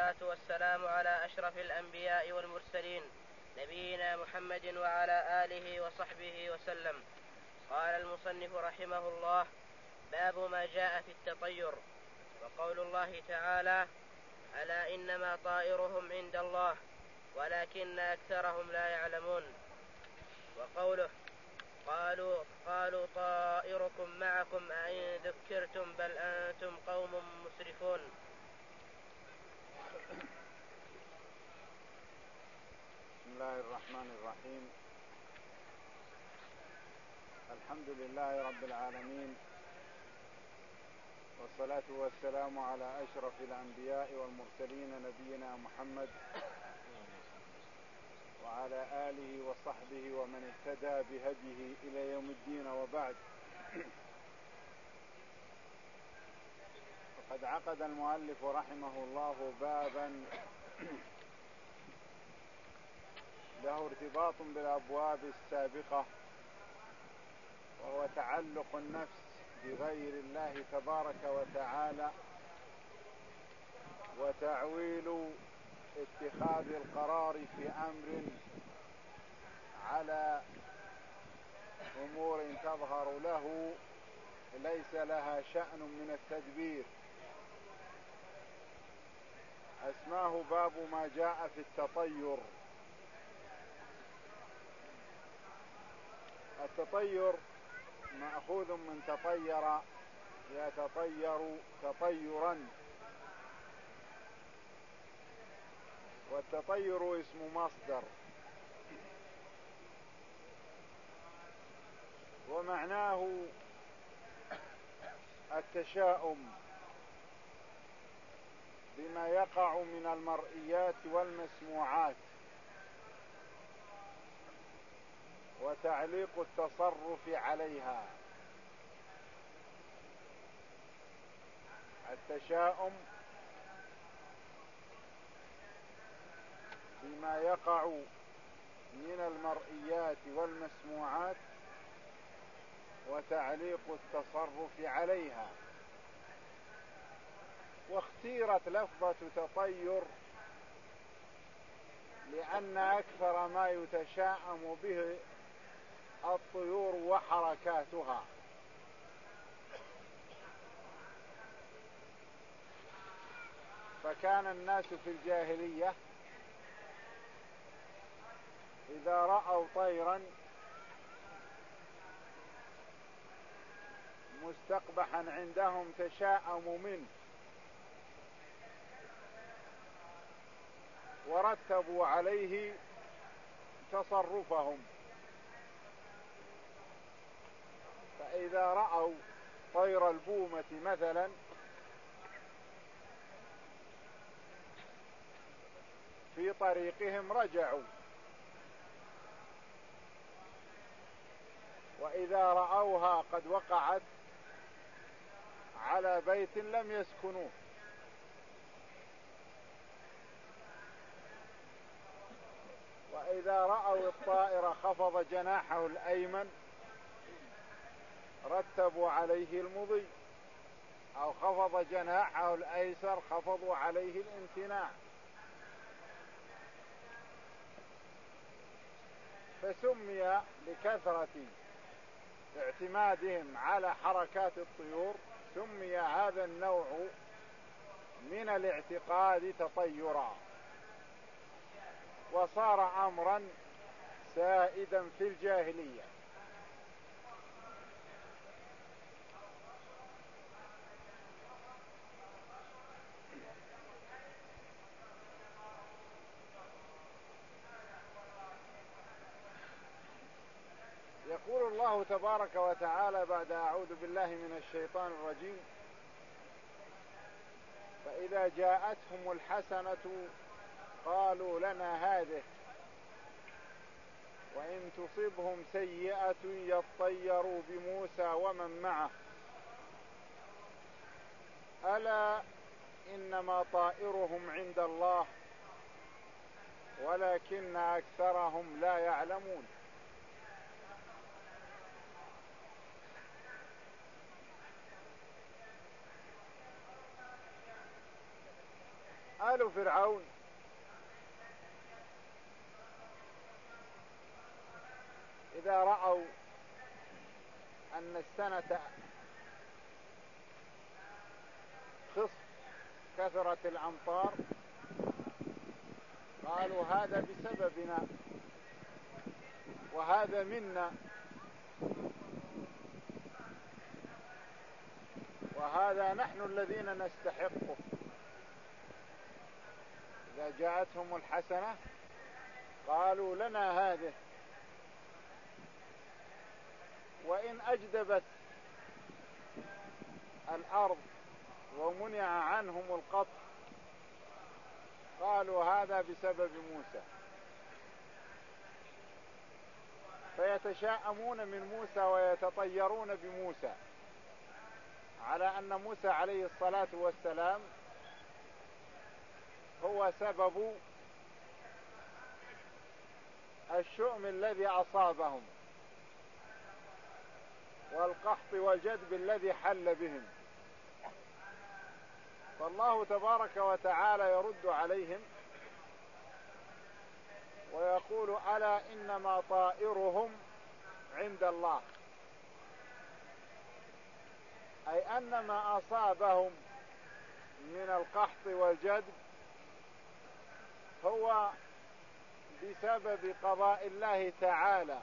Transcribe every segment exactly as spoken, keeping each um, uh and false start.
والصلاة والسلام على أشرف الأنبياء والمرسلين نبينا محمد وعلى آله وصحبه وسلم. قال المصنف رحمه الله: باب ما جاء في التطير. وقول الله تعالى: ألا إنما طائرهم عند الله ولكن أكثرهم لا يعلمون. وقوله: قالوا, قالوا طائركم معكم أئن ذكرتم بل أنتم قوم مسرفون. بسم الله الرحمن الرحيم. الحمد لله رب العالمين، والصلاة والسلام على أشرف الأنبياء والمرسلين نبينا محمد وعلى آله وصحبه ومن اهتدى بهديه إلى يوم الدين، وبعد. وقد عقد المؤلف رحمه الله بابا له ارتباط بالأبواب السابقة، وهو تعلق النفس بغير الله تبارك وتعالى، وتعويل اتخاذ القرار في أمر على أمور تظهر له ليس لها شأن من التدبير. اسماه باب ما جاء في التطير. التطير مأخوذ من تطير يتطير تطيرا، والتطير اسم مصدر، ومعناه التشاؤم بما يقع من المرئيات والمسموعات، وتعليق التصرف عليها. التشاؤم بما يقع من المرئيات والمسموعات، وتعليق التصرف عليها. واختيرت لفظة تطير لأن أكثر ما يتشاءم به الطيور وحركاتها، فكان الناس في الجاهلية إذا رأوا طيرا مستقبحا عندهم تشاءموا منه، ورتبوا عليه تصرفهم. فإذا رأوا طير البومة مثلا في طريقهم رجعوا، وإذا رأوها قد وقعت على بيت لم يسكنوه وإذا رأوا الطائر خفض جناحه الأيمن رتبوا عليه المضي، أو خفض جناحه الأيسر خفضوا عليه الامتناع. فسمي لكثرة اعتمادهم على حركات الطيور، سمي هذا النوع من الاعتقاد تطيرا، وصار أمرا سائدا في الجاهلية. يقول الله تبارك وتعالى بعد أعوذ بالله من الشيطان الرجيم: فإذا جاءتهم الحسنة قالوا لنا هذه وإن تصبهم سيئة يطيروا بموسى ومن معه ألا إنما طائرهم عند الله ولكن أكثرهم لا يعلمون. آل فرعون إذا رأوا أن السنة خصف كثرت الأمطار قالوا هذا بسببنا وهذا منا وهذا نحن الذين نستحقه. إذا جاءتهم الحسنة قالوا لنا هذه، وإن أجدبت الأرض ومنع عنهم القطر قالوا هذا بسبب موسى، فيتشاءمون من موسى ويتطيرون بموسى، على أن موسى عليه الصلاة والسلام هو سبب الشؤم الذي أصابهم والقحط والجدب الذي حل بهم. فالله تبارك وتعالى يرد عليهم ويقول ألا إنما طائرهم عند الله، أي أن ما أصابهم من القحط والجدب هو بسبب قضاء الله تعالى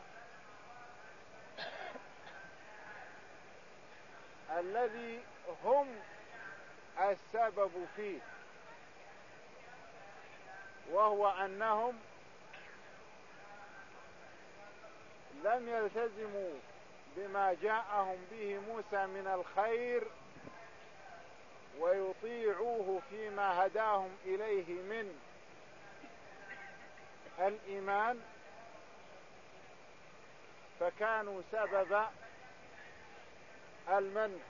الذي هم السبب فيه، وهو أنهم لم يلتزموا بما جاءهم به موسى من الخير ويطيعوه فيما هداهم إليه من الإيمان، فكانوا سبب المن.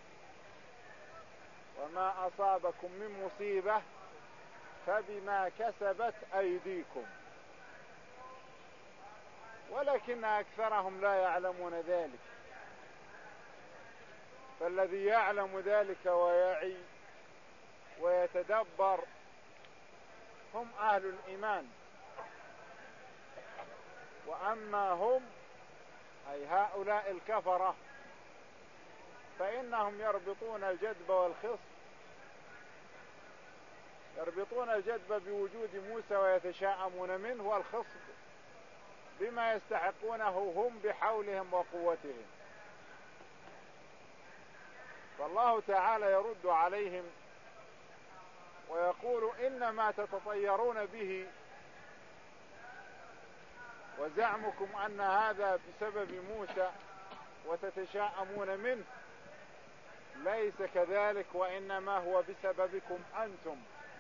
وما أصابكم من مصيبة فبما كسبت أيديكم، ولكن أكثرهم لا يعلمون ذلك. فالذي يعلم ذلك ويعي ويتدبر هم أهل الإيمان، وأما هم أي هؤلاء الكفرة فإنهم يربطون الجدب والخصف، يربطون الجدب بوجود موسى ويتشاءمون منه، والخصف بما يستحقونه هم بحولهم وقوتهم. فالله تعالى يرد عليهم ويقول إنما تتطيرون به وزعمكم أن هذا بسبب موسى وتتشاءمون منه ليس كذلك، وإنما هو بسببكم أنتم.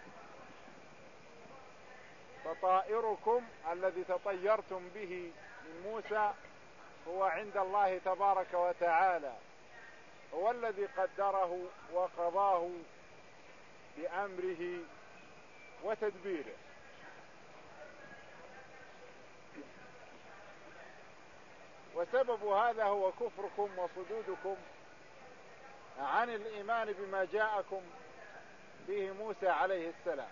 فطائركم الذي تطيرتم به من موسى هو عند الله تبارك وتعالى، هو الذي قدره وقضاه بأمره وتدبيره. وسبب هذا هو كفركم وصدودكم عن الإيمان بما جاءكم به موسى عليه السلام.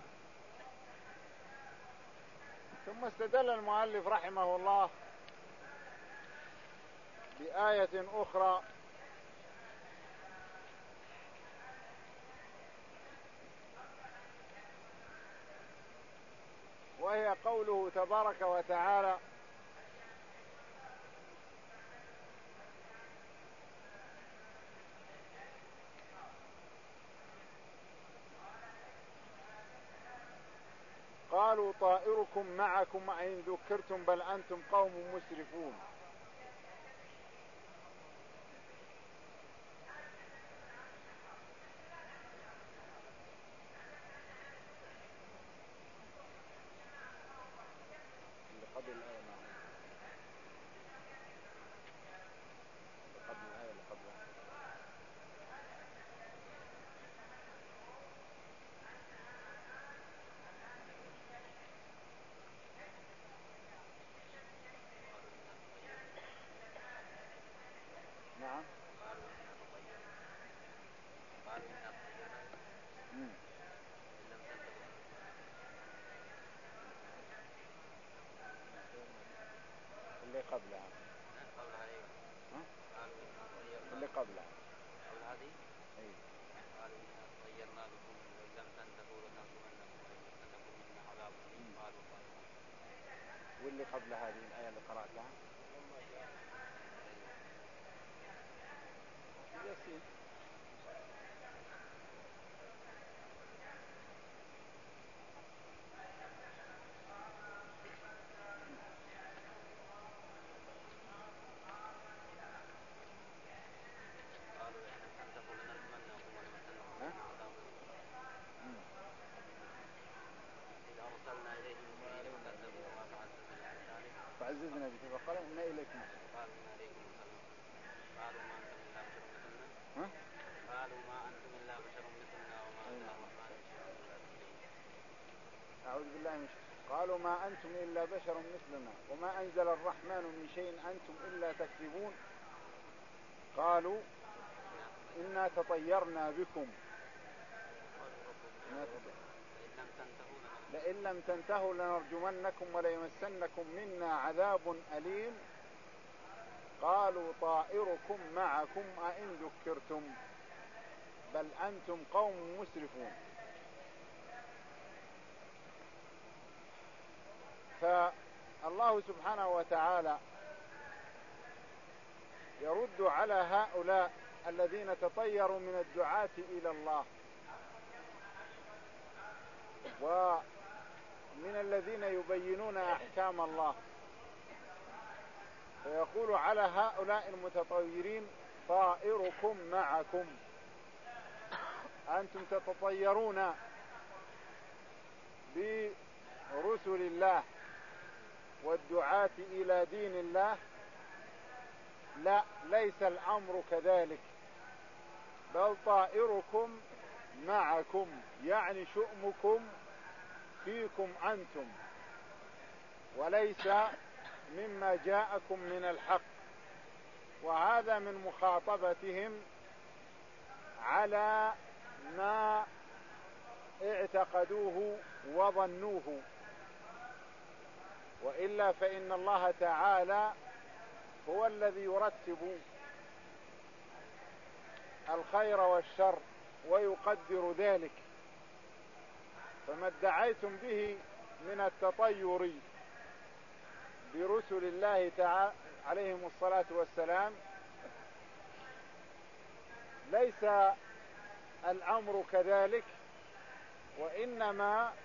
ثم استدل المؤلف رحمه الله بآية أخرى وهي قوله تبارك وتعالى: قالوا طائركم معكم أئن ذكرتم بل أنتم قوم مسرفون. قبل الآية معهم قبل الآية اللي قبلها قبلها؟ قبلها ايه؟ ها؟ قالوا اللي قبلها قبل هذه؟ اي قالوا إنا طيرنا بكم وإن لم تنتهوا لنرجمنكم وليمسنكم منا عذاب أليم قالوا طيب. واللي قبل هذه الآية اللي قرأتها ياسين. قالوا إن لم تنتهوا لنرجمنكم وليمسنكم منا عذاب أليم إذ أرسلنا إليهم اثنين فكذبوا وما فعززنا إلا بثالث فعززنا به فقال إنا إليكم قالوا إنا إليكم مرسلون قالوا ما أنتم إلا بشر مثلنا ها؟ قالوا ما أنتم إلا بشر مثلنا وما أنزل الرحمن من شيء إلا تكذبون. أعوذ بالله من الشيطان. قالوا ما أنتم إلا بشر مثلنا وما أنزل الرحمن من شيء أنتم إلا تكذبون. قالوا إنا تطيرنا بكم لئن لم تنتهوا لنرجمنكم وليمسنكم منا عذاب أليم قالوا طائركم معكم أئن ذكرتم بل أنتم قوم مسرفون. فالله سبحانه وتعالى يرد على هؤلاء الذين تطيروا من الدعاة إلى الله ومن الذين يبينون أحكام الله، فيقول على هؤلاء المتطيرين طائركم معكم، أنتم تتطيرون برسل الله والدعاة إلى دين الله. لا، ليس الأمر كذلك، بل طائركم معكم، يعني شؤمكم فيكم أنتم وليس مما جاءكم من الحق. وهذا من مخاطبتهم على ما اعتقدوه وظنوه، وإلا فإن الله تعالى هو الذي يرتب الخير والشر ويقدر ذلك. فما ادعيتم به من التطير برسل الله تعالى عليهم الصلاة والسلام ليس الأمر كذلك، وإنما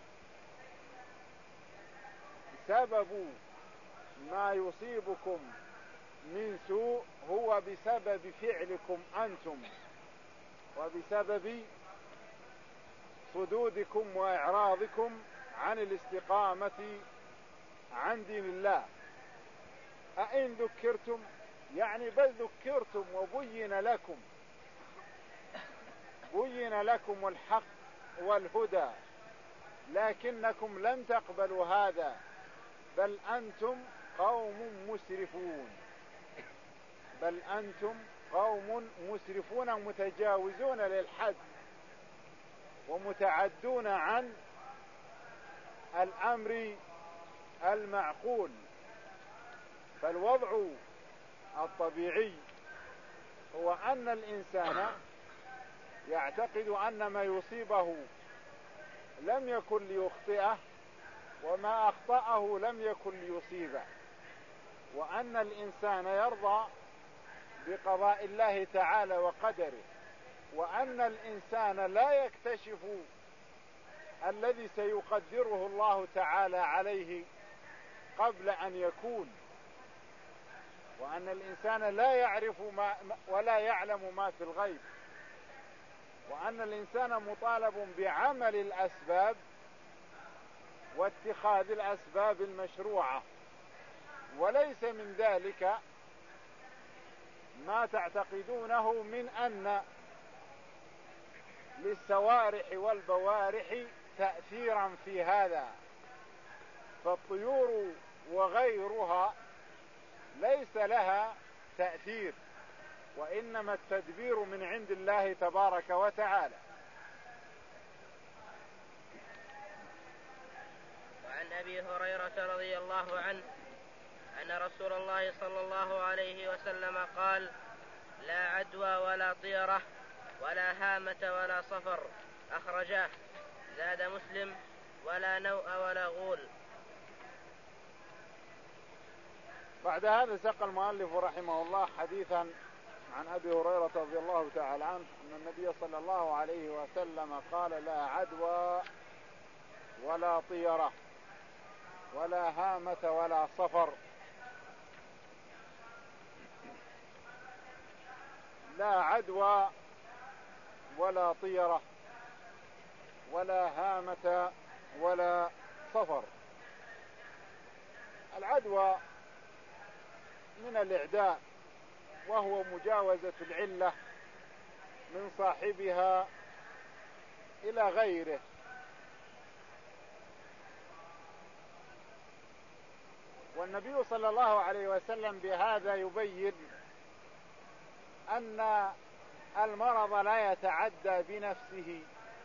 سبب ما يصيبكم من سوء هو بسبب فعلكم أنتم وبسبب صدودكم وإعراضكم عن الاستقامة عن دين الله. أئن ذكرتم، يعني بل ذكرتم وبين لكم بين لكم الحق والهدى، لكنكم لم تقبلوا هذا، بل أنتم قوم مسرفون بل أنتم قوم مسرفون متجاوزون للحد ومتعدون عن الأمر المعقول. فالوضع الطبيعي هو أن الإنسان يعتقد أن ما يصيبه لم يكن ليخطئه وما أخطأه لم يكن ليصيبه، وأن الإنسان يرضى بقضاء الله تعالى وقدره، وأن الإنسان لا يكتشف الذي سيقدره الله تعالى عليه قبل أن يكون، وأن الإنسان لا يعرف ما ولا يعلم ما في الغيب، وأن الإنسان مطالب بعمل الأسباب واتخاذ الأسباب المشروعة، وليس من ذلك ما تعتقدونه من أن للسوارح والبوارح تأثيرا في هذا. فالطيور وغيرها ليس لها تأثير، وإنما التدبير من عند الله تبارك وتعالى. وعن أبي هريرة رضي الله عنه أن رسول الله صلى الله عليه وسلم قال: لا عدوى ولا طيرة ولا هامة ولا صفر. أخرجاه. زاد مسلم: ولا نوء ولا غول. بعد هذا ساق المؤلف رحمه الله حديثا عن أبي هريرة رضي الله تعالى عنه أن النبي صلى الله عليه وسلم قال: لا عدوى ولا طيرة ولا هامة ولا صفر. لا عدوى ولا طيرة ولا هامة ولا صفر. العدوى من الإعداء، وهو مجاوزة العلة من صاحبها إلى غيره. والنبي صلى الله عليه وسلم بهذا يبين أن المرض لا يتعدى بنفسه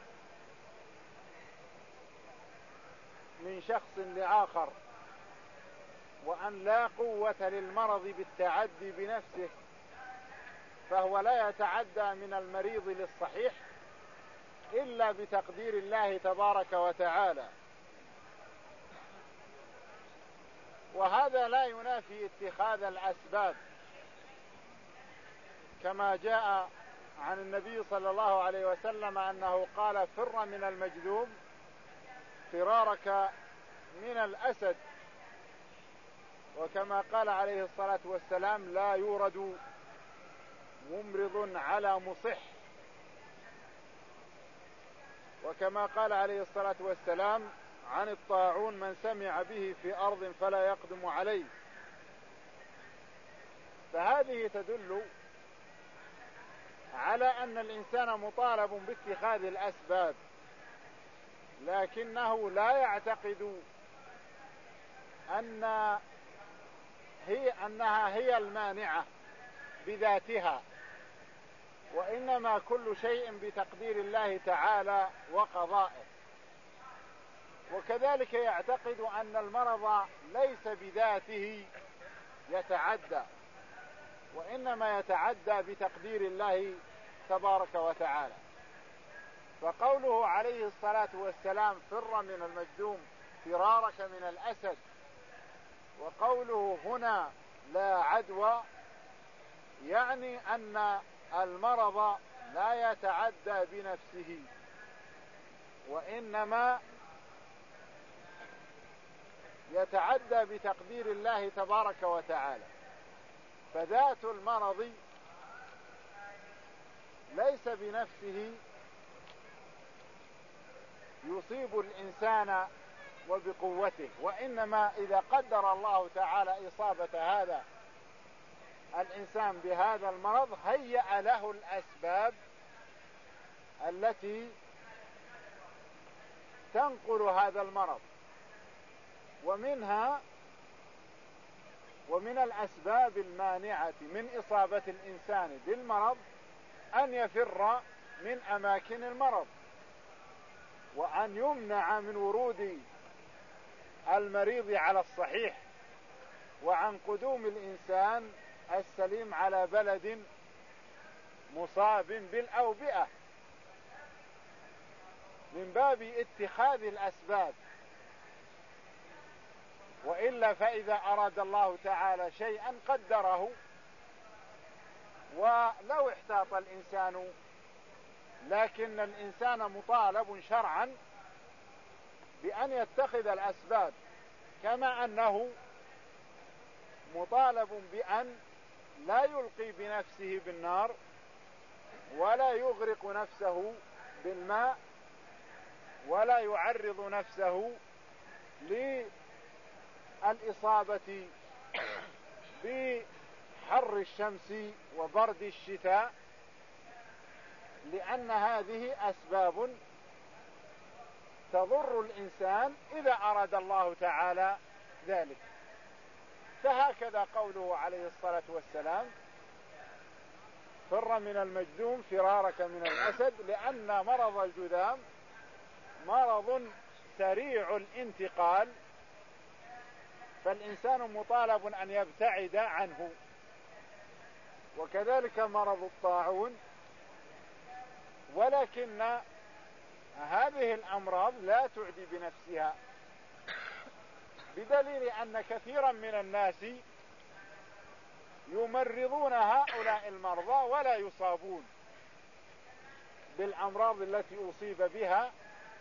من شخص لآخر، وأن لا قوة للمرض بالتعدي بنفسه، فهو لا يتعدى من المريض للصحيح إلا بتقدير الله تبارك وتعالى. وهذا لا ينافي اتخاذ الأسباب، كما جاء عن النبي صلى الله عليه وسلم أنه قال: فر من المجذوم فرارك من الأسد. وكما قال عليه الصلاة والسلام: لا يورد ممرض على مصح. وكما قال عليه الصلاة والسلام عن الطاعون: من سمع به في أرض فلا يقدم عليه. فهذه تدل على أن الإنسان مطالب باتخاذ الأسباب، لكنه لا يعتقد أن هي أنها هي المانعة بذاتها، وإنما كل شيء بتقدير الله تعالى وقضائه. وكذلك يعتقد أن المرض ليس بذاته يتعدى، وإنما يتعدى بتقدير الله تبارك وتعالى. فقوله عليه الصلاة والسلام: فر من المجذوم فرارك من الأسد، وقوله هنا: لا عدوى، يعني أن المرض لا يتعدى بنفسه، وإنما يتعدى بتقدير الله تبارك وتعالى. فذات المرض ليس بنفسه يصيب الإنسان وبقوته، وإنما إذا قدر الله تعالى إصابة هذا الإنسان بهذا المرض هيأ له الأسباب التي تنقل هذا المرض. ومنها ومن الأسباب المانعة من إصابة الإنسان بالمرض أن يفر من أماكن المرض، وأن يمنع من ورود المريض على الصحيح، وعن قدوم الإنسان السليم على بلد مصاب بالأوبئة، من باب اتخاذ الأسباب. وإلا فإذا أراد الله تعالى شيئا قدره، ولو احتاط الإنسان، لكن الإنسان مطالب شرعا بأن يتخذ الأسباب، كما أنه مطالب بأن لا يلقي بنفسه بالنار ولا يغرق نفسه بالماء ولا يعرض نفسه للإصابة بحر الشمس وبرد الشتاء، لأن هذه أسباب تضر الإنسان إذا أراد الله تعالى ذلك. فهكذا قوله عليه الصلاة والسلام: فر من المجذوم فرارك من الأسد، لأن مرض الجذام مرض سريع الانتقال فالإنسان مطالب أن يبتعد عنه. وكذلك مرض الطاعون، ولكن هذه الأمراض لا تعدي بنفسها، بدليل أن كثيرا من الناس يمرضون هؤلاء المرضى ولا يصابون بالأمراض التي أصيب بها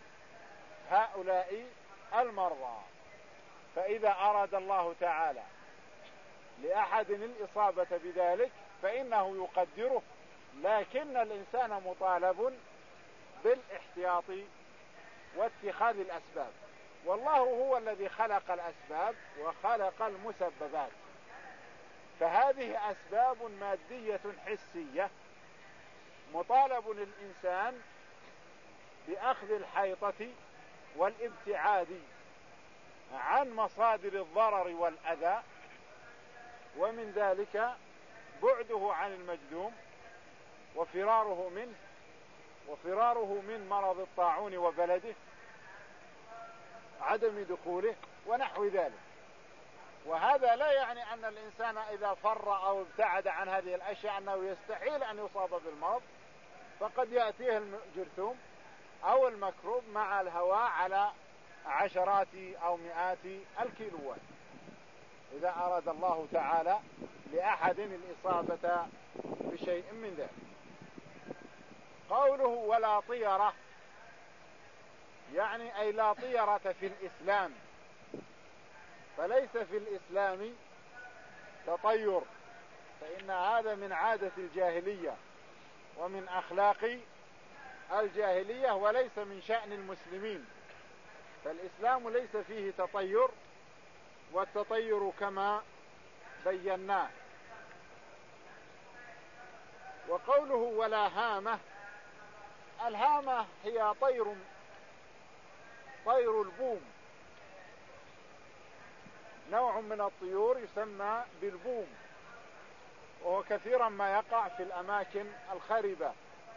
هؤلاء المرضى. فإذا أراد الله تعالى لأحد الإصابة بذلك فإنه يقدره، لكن الإنسان مطالب بالاحتياط واتخاذ الأسباب، والله هو الذي خلق الأسباب وخلق المسببات، فهذه أسباب مادية حسية، مطالب الإنسان بأخذ الحيطة والابتعاد عن مصادر الضرر والأذى، ومن ذلك بعده عن المجذوم وفراره منه، وفراره من مرض الطاعون وبلده، عدم دخوله ونحو ذلك. وهذا لا يعني أن الإنسان إذا فر أو ابتعد عن هذه الأشياء أنه يستحيل أن يصاب بالمرض، فقد يأتيه الجرثوم أو المكروب مع الهواء على عشرات أو مئات الكيلوات إذا أراد الله تعالى لأحد الإصابة بشيء من ذلك. قوله ولا طيرة، يعني أي لا طيرة في الإسلام، فليس في الإسلام تطير، فإن هذا من عادة الجاهلية ومن أخلاق الجاهلية وليس من شأن المسلمين، فالإسلام ليس فيه تطير، والتطير كما بيناه. وقوله ولا هامة، الهامة هي طير طير البوم، نوع من الطيور يسمى بالبوم، وهو كثيرا ما يقع في الأماكن الخربة.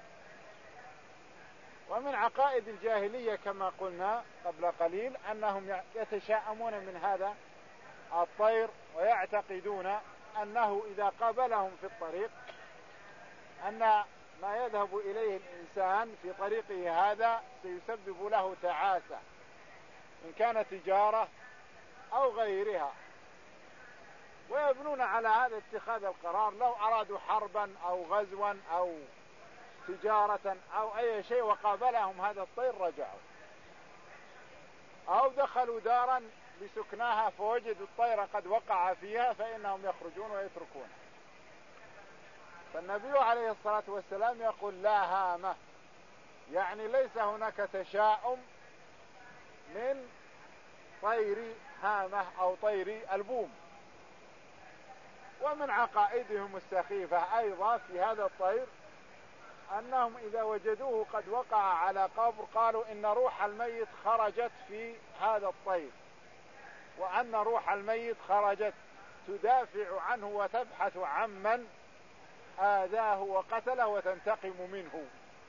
ومن عقائد الجاهلية كما قلنا قبل قليل أنهم يتشاءمون من هذا الطير، ويعتقدون أنه إذا قابلهم في الطريق أن ما يذهب إليه الإنسان في طريقه هذا سيسبب له تعاسة، إن كان تجارة أو غيرها، ويبنون على هذا اتخاذ القرار. لو أرادوا حربا أو غزوا أو تجارة أو أي شيء وقابلهم هذا الطير رجعوا، أو دخلوا دارا لسكناها فوجدوا الطير قد وقع فيها فإنهم يخرجون ويتركون. فالنبي عليه الصلاة والسلام يقول لا هامة، يعني ليس هناك تشاؤم من طير هامة أو طير البوم. ومن عقائدهم السخيفة أيضا في هذا الطير أنهم إذا وجدوه قد وقع على قبر قالوا إن روح الميت خرجت في هذا الطير، وأن روح الميت خرجت تدافع عنه وتبحث عمن آذاه وقتله وتنتقم منه.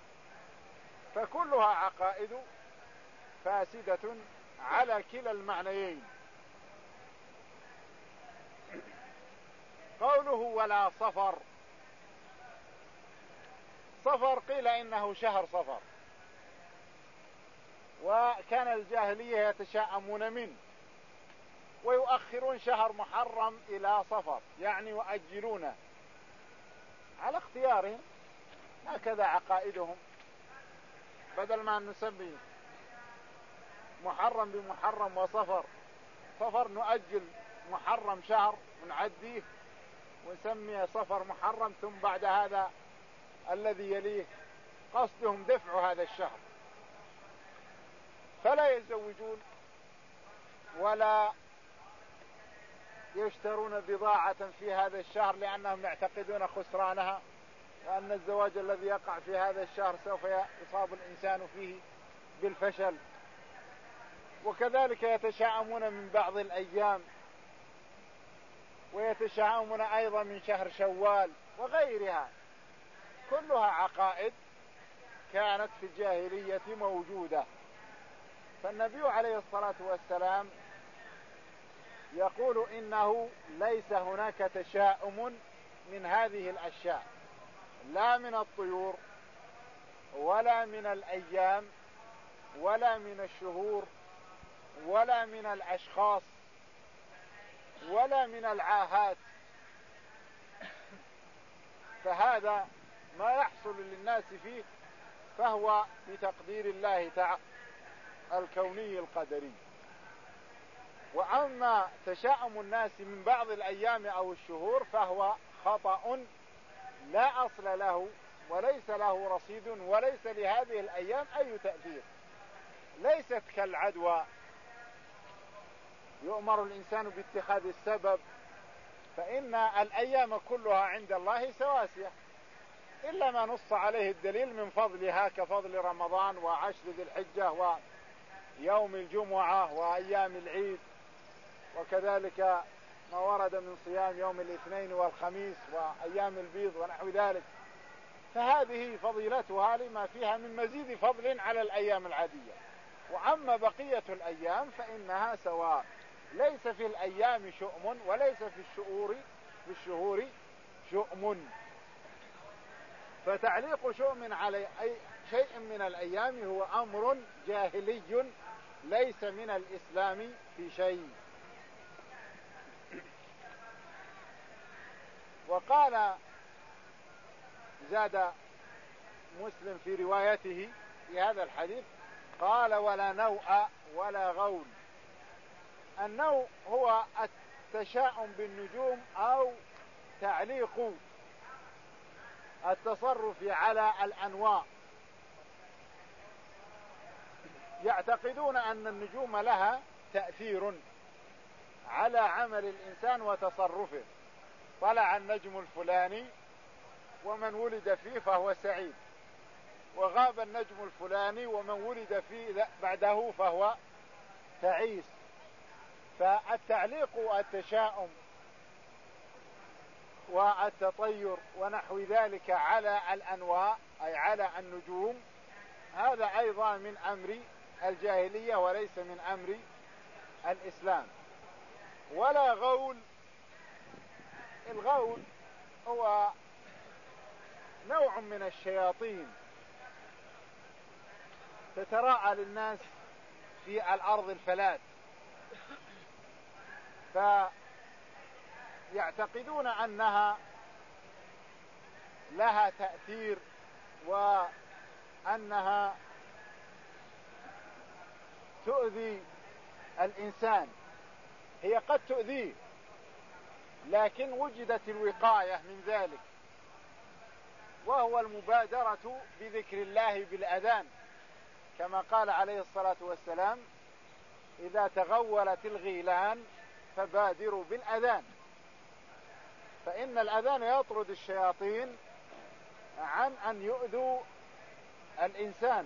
فكلها عقائد فاسدة على كلا المعنيين. قوله ولا صفر، صفر قيل إنه شهر صفر، وكان الجاهلية يتشاءمون منه ويؤخرون شهر محرم إلى صفر، يعني يؤجلونه على اختيارهم، هكذا عقائدهم. بدل ما نسمي محرم بمحرم وصفر، صفر نؤجل محرم شهر ونعديه ونسميه صفر محرم، ثم بعد هذا الذي يليه، قصدهم دفع هذا الشهر، فلا يزوجون ولا يشترون بضاعة في هذا الشهر لأنهم يعتقدون خسرانها، وأن الزواج الذي يقع في هذا الشهر سوف يصاب الإنسان فيه بالفشل. وكذلك يتشاءمون من بعض الأيام، ويتشاءمون أيضا من شهر شوال وغيرها، كلها عقائد كانت في الجاهلية موجودة. فالنبي عليه الصلاة والسلام يقول إنه ليس هناك تشاؤم من هذه الأشياء، لا من الطيور ولا من الأيام ولا من الشهور ولا من الأشخاص ولا من العاهات، فهذا ما يحصل للناس فيه فهو بتقدير الله تعالى الكوني القدري. وأما تشاؤم الناس من بعض الأيام أو الشهور فهو خطأ لا أصل له وليس له رصيد وليس لهذه الأيام أي تأثير، ليست كالعدوى يؤمر الإنسان باتخاذ السبب، فإن الأيام كلها عند الله سواسية إلا ما نص عليه الدليل من فضلها كفضل رمضان وعشر ذي الحجة ويوم الجمعة وأيام العيد، وكذلك ما ورد من صيام يوم الاثنين والخميس وأيام البيض ونحو ذلك، فهذه فضيلتها لما فيها من مزيد فضل على الأيام العادية. وأما بقية الأيام فإنها سواء، ليس في الأيام شؤم وليس في الشهور في الشهور شؤم، فتعليق شؤم على أي شيء من الأيام هو أمر جاهلي ليس من الإسلام في شيء. وقال زاد مسلم في روايته في هذا الحديث قال ولا نوء ولا غول. النوء هو التشاؤم بالنجوم أو تعليق التصرف على الأنواع، يعتقدون أن النجوم لها تأثير على عمل الإنسان وتصرفه، طلع النجم الفلاني ومن ولد فيه فهو سعيد، وغاب النجم الفلاني ومن ولد فيه بعده فهو تعيس. فالتعليق والتشاؤم والتطير ونحو ذلك على الأنواع أي على النجوم هذا أيضا من أمر الجاهلية وليس من أمر الإسلام. ولا غول، الغول هو نوع من الشياطين تتراءى للناس في الأرض الفلات، فيعتقدون أنها لها تأثير وأنها تؤذي الإنسان. هي قد تؤذيه لكن وجدت الوقاية من ذلك، وهو المبادرة بذكر الله بالأذان، كما قال عليه الصلاة والسلام إذا تغولت الغيلان فبادروا بالأذان، فإن الأذان يطرد الشياطين عن أن يؤذوا الإنسان،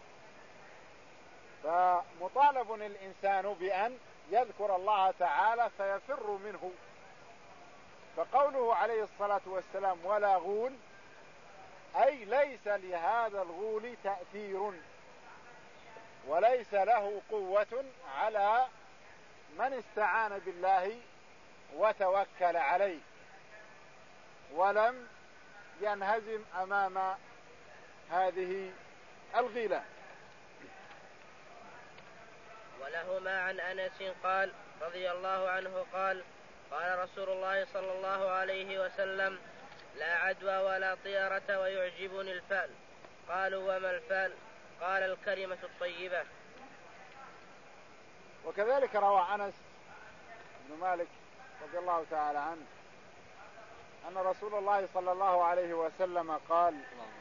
فمطالب الإنسان بأن يذكر الله تعالى فيفر منه. فقوله عليه الصلاة والسلام ولا غول أي ليس لهذا الغول تأثير وليس له قوة على من استعان بالله وتوكل عليه ولم ينهزم أمام هذه الغيلة. ولهما عن أنس قال رضي الله عنه قال قال رسول الله صلى الله عليه وسلم لا عدوى ولا طيرة ويعجبني الفأل. قالوا وما الفأل؟ قال الكلمة الطيبة. وكذلك روى أنس بن مالك رضي الله تعالى عنه أن رسول الله صلى الله عليه وسلم قال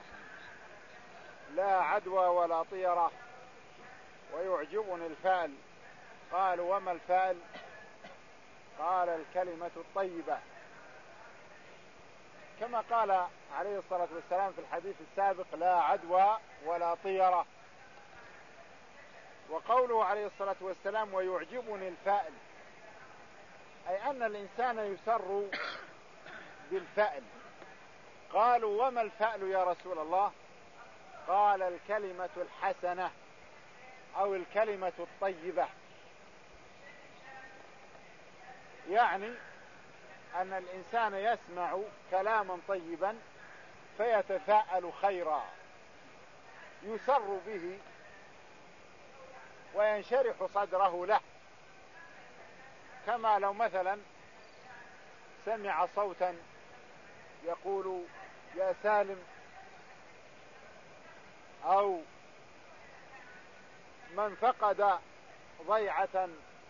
لا عدوى ولا طيرة ويعجبني الفأل. قالوا وما الفأل؟ قال الكلمة الطيبة، كما قال عليه الصلاة والسلام في الحديث السابق لا عدوى ولا طيرة. وقوله عليه الصلاة والسلام ويعجبني الفأل أي أن الإنسان يسر بالفأل. قالوا وما الفأل يا رسول الله؟ قال الكلمة الحسنة أو الكلمة الطيبة. يعني أن الإنسان يسمع كلاما طيبا فيتفاءل خيرا يسر به وينشرح صدره له، كما لو مثلا سمع صوتا يقول يا سالم، أو من فقد ضيعة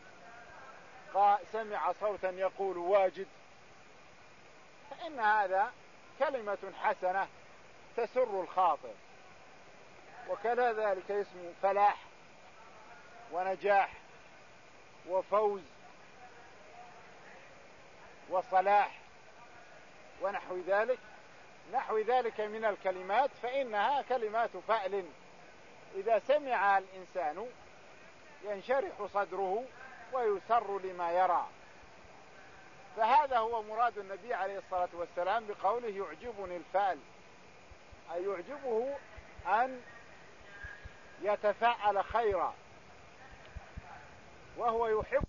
سمع صوتا يقول واجد، فإن هذا كلمة حسنة تسر الخاطر. وكذلك اسم فلاح ونجاح وفوز وصلاح ونحو ذلك نحو ذلك من الكلمات، فإنها كلمات فأل إذا سمع الإنسان ينشرح صدره ويسر لما يرى. فهذا هو مراد النبي عليه الصلاة والسلام بقوله يعجبني الفأل، أي يعجبه أن يتفاءل خيرا، وهو يحب